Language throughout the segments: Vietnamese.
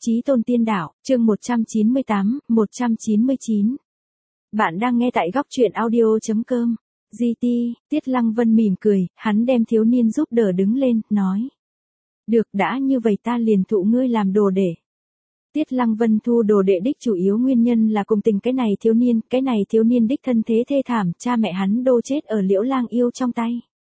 Chí Tôn Tiên Đạo, chương 198, 199. Bạn đang nghe tại góc truyện audio.com. GT, Tiết Lăng Vân mỉm cười, hắn đem thiếu niên giúp đỡ đứng lên, nói. Được, đã như vậy ta liền thụ ngươi làm đồ đệ. Tiết Lăng Vân thu đồ đệ đích chủ yếu nguyên nhân là cùng tình cái này thiếu niên đích thân thế thê thảm, cha mẹ hắn đô chết ở Liễu Lang yêu trong tay.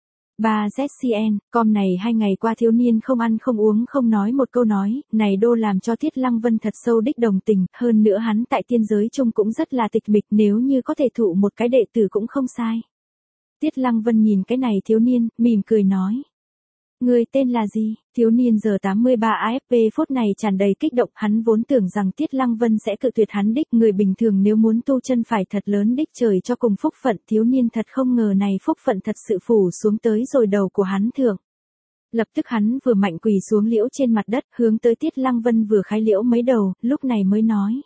3ZCN, com này 2 ngày qua thiếu niên không ăn không uống không nói một câu nói, này đô làm cho Tiết Lăng Vân thật sâu đích đồng tình, hơn nữa hắn tại tiên giới chung cũng rất là tịch mịch, nếu như có thể thụ một cái đệ tử cũng không sai. Tiết Lăng Vân nhìn cái này thiếu niên, mỉm cười nói. Người tên là gì? Thiếu niên giờ 83 AFP phút này tràn đầy kích động, hắn vốn tưởng rằng Tiết Lăng Vân sẽ cự tuyệt hắn đích, người bình thường nếu muốn tu chân phải thật lớn đích trời cho cùng phúc phận, thiếu niên thật không ngờ này phúc phận thật sự phủ xuống tới rồi đầu của hắn thượng. Lập tức hắn vừa mạnh quỳ xuống liễu trên mặt đất, hướng tới Tiết Lăng Vân vừa khái liễu mấy đầu, lúc này mới nói.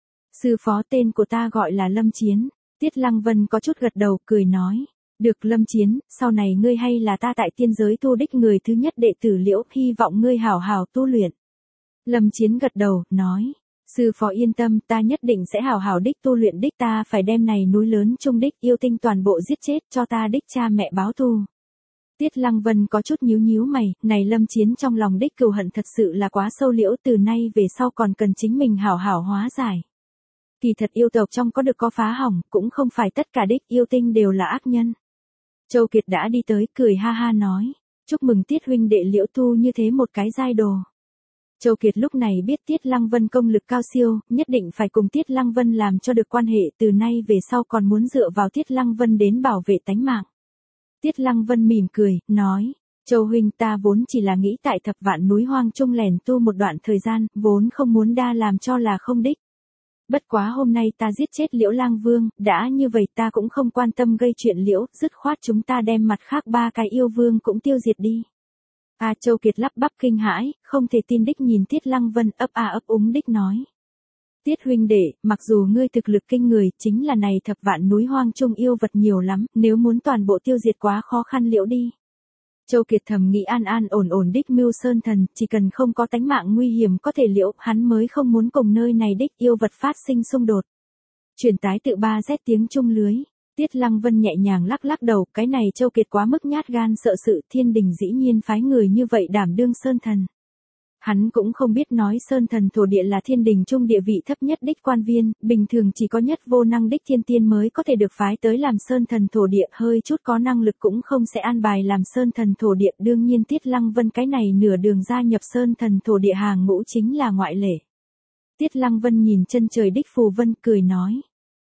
Sư phó tên của ta gọi là Lâm Chiến. Tiết Lăng Vân có chút gật đầu, cười nói. Được Lâm Chiến, sau này ngươi hay là ta tại tiên giới tu đích người thứ nhất đệ tử liễu, hy vọng ngươi hảo hảo tu luyện. Lâm Chiến gật đầu, nói. Sư phó yên tâm, ta nhất định sẽ hảo hảo đích tu luyện đích, ta phải đem này núi lớn trung đích yêu tinh toàn bộ giết chết cho ta đích cha mẹ báo thù. Tiết Lăng Vân có chút nhíu mày, này Lâm Chiến trong lòng đích cừu hận thật sự là quá sâu liễu, từ nay về sau còn cần chính mình hảo hảo hóa giải. Kỳ thật yêu tộc trong có được có phá hỏng, cũng không phải tất cả đích yêu tinh đều là ác nhân. Châu Kiệt đã đi tới, cười ha ha nói, chúc mừng Tiết huynh đệ liễu tu như thế một cái giai đồ. Châu Kiệt lúc này biết Tiết Lăng Vân công lực cao siêu, nhất định phải cùng Tiết Lăng Vân làm cho được quan hệ, từ nay về sau còn muốn dựa vào Tiết Lăng Vân đến bảo vệ tánh mạng. Tiết Lăng Vân mỉm cười, nói, Châu huynh ta vốn chỉ là nghĩ tại Thập Vạn núi hoang trung lẻn tu một đoạn thời gian, vốn không muốn đa làm cho là không đích. Bất quá hôm nay ta giết chết Liễu Lang Vương, đã như vậy ta cũng không quan tâm gây chuyện liễu, dứt khoát chúng ta đem mặt khác 3 cái yêu vương cũng tiêu diệt đi. Châu Kiệt lắp bắp kinh hãi, không thể tin đích nhìn Tiết Lăng Vân ấp úng đích nói. Tiết huynh đệ, mặc dù ngươi thực lực kinh người, chính là này Thập Vạn núi hoang trung yêu vật nhiều lắm, nếu muốn toàn bộ tiêu diệt quá khó khăn liễu đi. Châu Kiệt thầm nghĩ an ổn đích mưu sơn thần, chỉ cần không có tánh mạng nguy hiểm có thể liễu, hắn mới không muốn cùng nơi này đích yêu vật phát sinh xung đột. Truyền tái tự 3Z tiếng trung lưới. Tiết Lăng Vân nhẹ nhàng lắc đầu, cái này Châu Kiệt quá mức nhát gan sợ sự, thiên đình dĩ nhiên phái người như vậy đảm đương sơn thần. Hắn cũng không biết nói sơn thần thổ địa là thiên đình trung địa vị thấp nhất đích quan viên, bình thường chỉ có nhất vô năng đích thiên tiên mới có thể được phái tới làm sơn thần thổ địa, hơi chút có năng lực cũng không sẽ an bài làm sơn thần thổ địa, đương nhiên Tiết Lăng Vân cái này nửa đường gia nhập sơn thần thổ địa hàng ngũ chính là ngoại lệ. Tiết Lăng Vân nhìn chân trời đích phù vân cười nói.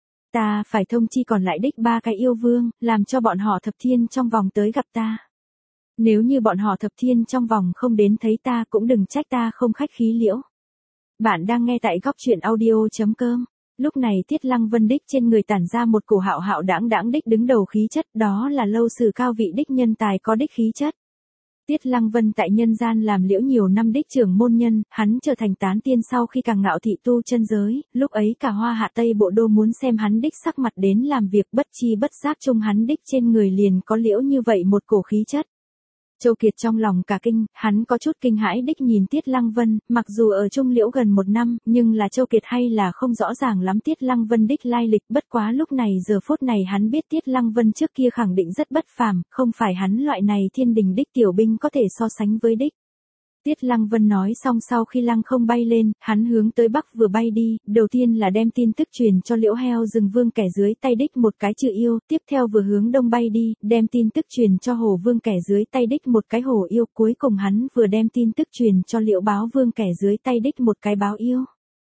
Ta phải thông chi còn lại đích 3 cái yêu vương, làm cho bọn họ thập thiên trong vòng tới gặp ta. Nếu như bọn họ thập thiên trong vòng không đến thấy ta cũng đừng trách ta không khách khí liễu. Bạn đang nghe tại góc truyện audio.com. Lúc này Tiết Lăng Vân đích trên người tản ra một cổ hạo đãng đích đứng đầu khí chất, đó là lâu sử cao vị đích nhân tài có đích khí chất. Tiết Lăng Vân tại nhân gian làm liễu nhiều năm đích trưởng môn nhân, hắn trở thành tán tiên sau khi càng ngạo thị tu chân giới, lúc ấy cả Hoa Hạ Tây Bộ đô muốn xem hắn đích sắc mặt đến làm việc, bất chi bất giác chung hắn đích trên người liền có liễu như vậy một cổ khí chất. Châu Kiệt trong lòng cả kinh, hắn có chút kinh hãi đích nhìn Tiết Lăng Vân, mặc dù ở chung liễu gần 1 năm, nhưng là Châu Kiệt hay là không rõ ràng lắm Tiết Lăng Vân đích lai lịch, bất quá lúc này giờ phút này hắn biết Tiết Lăng Vân trước kia khẳng định rất bất phàm, không phải hắn loại này thiên đình đích tiểu binh có thể so sánh với đích. Tiết Lăng Vân nói xong sau khi lăng không bay lên, hắn hướng tới Bắc vừa bay đi, đầu tiên là đem tin tức truyền cho Liễu Heo Rừng Vương kẻ dưới tay đích một cái chư yêu, tiếp theo vừa hướng đông bay đi, đem tin tức truyền cho Hổ Vương kẻ dưới tay đích một cái hổ yêu, cuối cùng hắn vừa đem tin tức truyền cho Liễu Báo Vương kẻ dưới tay đích một cái báo yêu.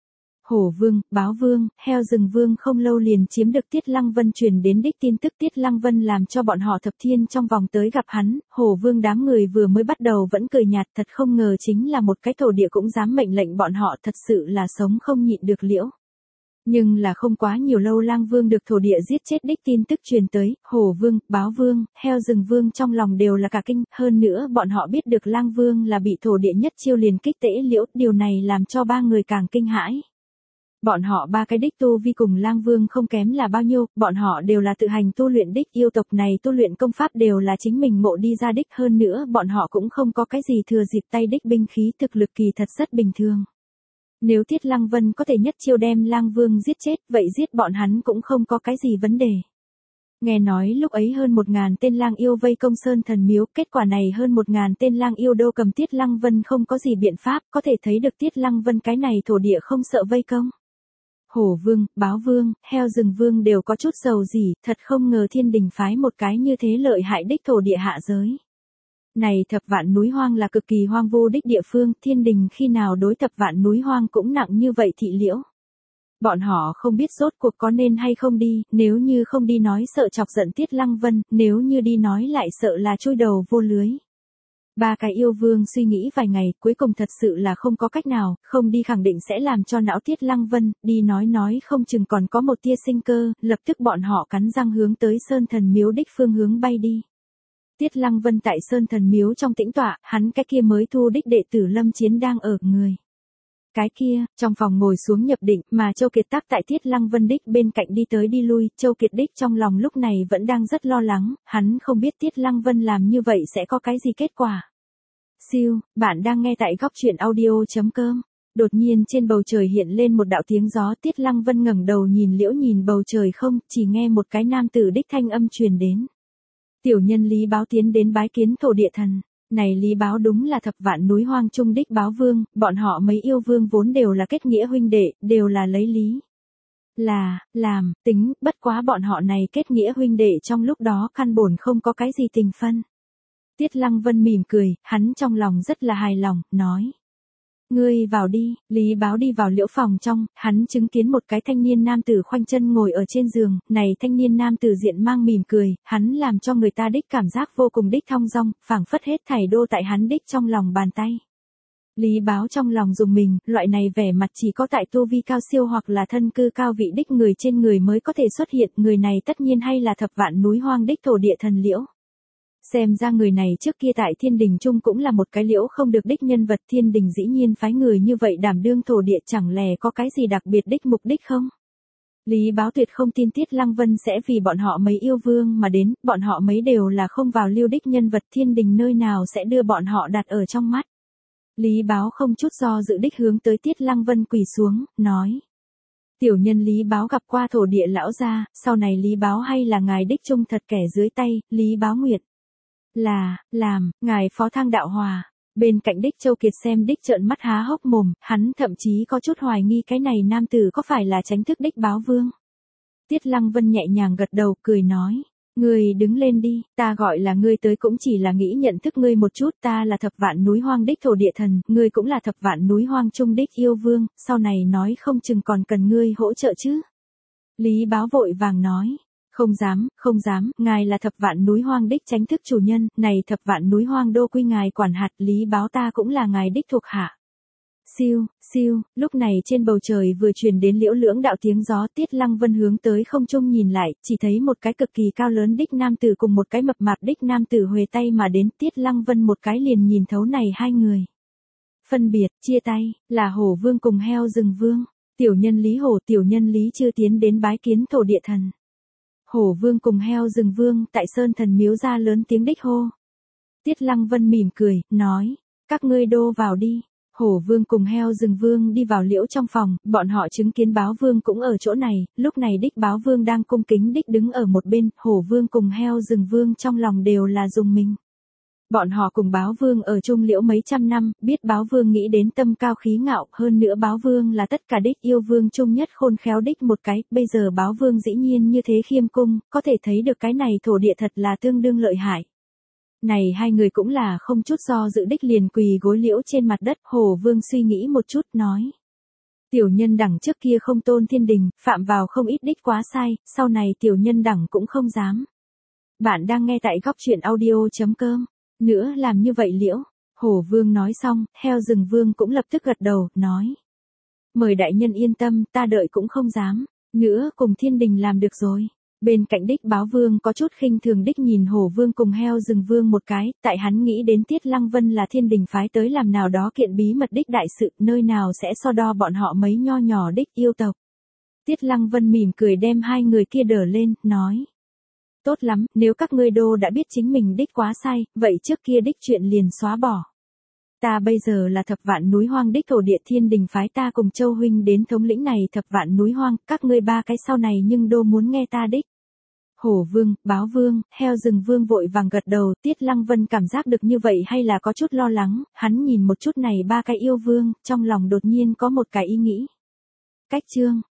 Hổ Vương, Báo Vương, Heo Rừng Vương không lâu liền chiếm được Tiết Lăng Vân truyền đến đích tin tức, Tiết Lăng Vân làm cho bọn họ thập thiên trong vòng tới gặp hắn, Hổ Vương đám người vừa mới bắt đầu vẫn cười nhạt, thật không ngờ chính là một cái thổ địa cũng dám mệnh lệnh bọn họ, thật sự là sống không nhịn được liễu. Nhưng là không quá nhiều lâu Lang Vương được thổ địa giết chết đích tin tức truyền tới, Hổ Vương, Báo Vương, Heo Rừng Vương trong lòng đều là cả kinh, hơn nữa bọn họ biết được Lang Vương là bị thổ địa nhất chiêu liền kích tễ liễu, điều này làm cho 3 người càng kinh hãi. Bọn họ 3 cái đích tu vi cùng Lang Vương không kém là bao nhiêu, bọn họ đều là tự hành tu luyện đích, yêu tộc này tu luyện công pháp đều là chính mình ngộ đi ra đích, hơn nữa bọn họ cũng không có cái gì thừa dịp tay đích binh khí, thực lực kỳ thật rất bình thường. Nếu Tiết Lăng Vân có thể nhất chiêu đem Lang Vương giết chết, vậy giết bọn hắn cũng không có cái gì vấn đề. Nghe nói lúc ấy hơn 1000 tên lang yêu vây công Sơn Thần Miếu, kết quả này hơn 1000 tên lang yêu đô cầm Tiết Lăng Vân không có gì biện pháp, có thể thấy được Tiết Lăng Vân cái này thổ địa không sợ vây công. Hổ Vương, Báo Vương, Heo Rừng Vương đều có chút dầu gì, thật không ngờ Thiên Đình phái một cái như thế lợi hại đích thổ địa hạ giới. Này Thập Vạn núi hoang là cực kỳ hoang vu đích địa phương, Thiên Đình khi nào đối Thập Vạn núi hoang cũng nặng như vậy thị liễu. Bọn họ không biết rốt cuộc có nên hay không đi, nếu như không đi nói sợ chọc giận Tiết Lăng Vân, nếu như đi nói lại sợ là chui đầu vô lưới. Ba cái yêu vương suy nghĩ vài ngày, cuối cùng thật sự là không có cách nào, không đi khẳng định sẽ làm cho não Tiết Lăng Vân, đi nói không chừng còn có một tia sinh cơ, lập tức bọn họ cắn răng hướng tới Sơn Thần Miếu đích phương hướng bay đi. Tiết Lăng Vân tại Sơn Thần Miếu trong tĩnh tọa, hắn cái kia mới thu đích đệ tử Lâm Chiến đang ở người. Cái kia, trong phòng ngồi xuống nhập định, mà Châu Kiệt tác tại Tiết Lăng Vân đích bên cạnh đi tới đi lui, Châu Kiệt đích trong lòng lúc này vẫn đang rất lo lắng, hắn không biết Tiết Lăng Vân làm như vậy sẽ có cái gì kết quả. Siêu, bạn đang nghe tại góc truyện audio.com. Đột nhiên trên bầu trời hiện lên một đạo tiếng gió, Tiết Lăng Vân ngẩng đầu nhìn bầu trời không, chỉ nghe một cái nam tử đích thanh âm truyền đến. Tiểu nhân Lý Báo tiến đến bái kiến thổ địa thần. Này Lý Báo đúng là Thập Vạn núi hoang trung đích Báo Vương, bọn họ mấy yêu vương vốn đều là kết nghĩa huynh đệ, đều là lấy lý. Làm, tính, bất quá bọn họ này kết nghĩa huynh đệ trong lúc đó căn bổn không có cái gì tình phân. Tiết Lăng Vân mỉm cười, hắn trong lòng rất là hài lòng, nói. Ngươi vào đi, Lý Báo đi vào liễu phòng trong, hắn chứng kiến một cái thanh niên nam tử khoanh chân ngồi ở trên giường, này thanh niên nam tử diện mang mỉm cười, hắn làm cho người ta đích cảm giác vô cùng đích thong dong, phảng phất hết thảy đô tại hắn đích trong lòng bàn tay. Lý Báo trong lòng dùng mình, loại này vẻ mặt chỉ có tại tu vi cao siêu hoặc là thân cư cao vị đích người trên người mới có thể xuất hiện, người này tất nhiên hay là Thập Vạn núi hoang đích thổ địa thần liễu. Xem ra người này trước kia tại Thiên Đình Trung cũng là một cái liễu không được đích nhân vật, Thiên Đình dĩ nhiên phái người như vậy đảm đương thổ địa, chẳng lẽ có cái gì đặc biệt đích mục đích không? Lý Báo tuyệt không tin Tiết Lăng Vân sẽ vì bọn họ mấy yêu vương mà đến, bọn họ mấy đều là không vào lưu đích nhân vật, Thiên Đình nơi nào sẽ đưa bọn họ đặt ở trong mắt. Lý Báo không chút do dự đích hướng tới Tiết Lăng Vân quỳ xuống, nói. Tiểu nhân Lý Báo gặp qua thổ địa lão gia, sau này Lý Báo hay là ngài đích trung thật kẻ dưới tay, Lý Báo nguyện. Ngài phó thang đạo hòa. Bên cạnh đích Châu Kiệt xem đích trợn mắt há hốc mồm, hắn thậm chí có chút hoài nghi cái này nam tử có phải là tránh thức đích Báo Vương. Tiết Lăng Vân nhẹ nhàng gật đầu cười nói. Ngươi đứng lên đi, ta gọi là ngươi tới cũng chỉ là nghĩ nhận thức ngươi một chút, ta là Thập Vạn núi hoang đích thổ địa thần, ngươi cũng là Thập Vạn núi hoang trung đích yêu vương, sau này nói không chừng còn cần ngươi hỗ trợ chứ. Lý Báo vội vàng nói. Không dám, ngài là Thập Vạn núi hoang đích chánh thức chủ nhân, này Thập Vạn núi hoang đô quy ngài quản hạt, Lý Báo ta cũng là ngài đích thuộc hạ. Siêu, lúc này trên bầu trời vừa truyền đến liễu lưỡng đạo tiếng gió, Tiết Lăng Vân hướng tới không trung nhìn lại, chỉ thấy một cái cực kỳ cao lớn đích nam tử cùng một cái mập mạp đích nam tử huề tay mà đến, Tiết Lăng Vân một cái liền nhìn thấu này hai người. Phân biệt, chia tay, là Hổ Vương cùng Heo Rừng Vương, tiểu nhân Lý Hổ, tiểu nhân Lý chưa tiến đến bái kiến thổ địa thần. Hổ Vương cùng Heo Rừng Vương tại Sơn Thần Miếu ra lớn tiếng đích hô. Tiết Lăng Vân mỉm cười, nói, các ngươi đô vào đi. Hổ Vương cùng Heo Rừng Vương đi vào liễu trong phòng, bọn họ chứng kiến Báo Vương cũng ở chỗ này, lúc này đích Báo Vương đang cung kính đích đứng ở một bên, Hổ Vương cùng Heo Rừng Vương trong lòng đều là dùng mình. Bọn họ cùng Báo Vương ở chung liễu mấy trăm năm, biết Báo Vương nghĩ đến tâm cao khí ngạo, hơn nữa Báo Vương là tất cả đích yêu vương chung nhất khôn khéo đích một cái, bây giờ Báo Vương dĩ nhiên như thế khiêm cung, có thể thấy được cái này thổ địa thật là tương đương lợi hại. Này hai người cũng là không chút do dự đích liền quỳ gối liễu trên mặt đất, Hổ Vương suy nghĩ một chút, nói. Tiểu nhân đẳng trước kia không tôn Thiên Đình, phạm vào không ít đích quá sai, sau này tiểu nhân đẳng cũng không dám. Bạn đang nghe tại góc truyện audio.com. Nữa làm như vậy liễu. Hổ Vương nói xong, Heo Rừng Vương cũng lập tức gật đầu, nói. Mời đại nhân yên tâm, ta đợi cũng không dám. Nữa cùng Thiên Đình làm được rồi. Bên cạnh đích Báo Vương có chút khinh thường đích nhìn Hổ Vương cùng Heo Rừng Vương một cái, tại hắn nghĩ đến Tiết Lăng Vân là Thiên Đình phái tới làm nào đó kiện bí mật đích đại sự, nơi nào sẽ so đo bọn họ mấy nho nhỏ đích yêu tộc. Tiết Lăng Vân mỉm cười đem hai người kia đỡ lên, nói. Tốt lắm, nếu các ngươi đô đã biết chính mình đích quá sai, vậy trước kia đích chuyện liền xóa bỏ. Ta bây giờ là thập vạn núi hoang đích thổ địa, thiên đình phái ta cùng Châu huynh đến thống lĩnh này thập vạn núi hoang, các ngươi ba cái sau này nhưng đô muốn nghe ta đích. Hổ vương, báo vương, heo rừng vương vội vàng gật đầu, Tiết Lăng Vân cảm giác được như vậy hay là có chút lo lắng, hắn nhìn một chút này ba cái yêu vương, trong lòng đột nhiên có một cái ý nghĩ. Cách chương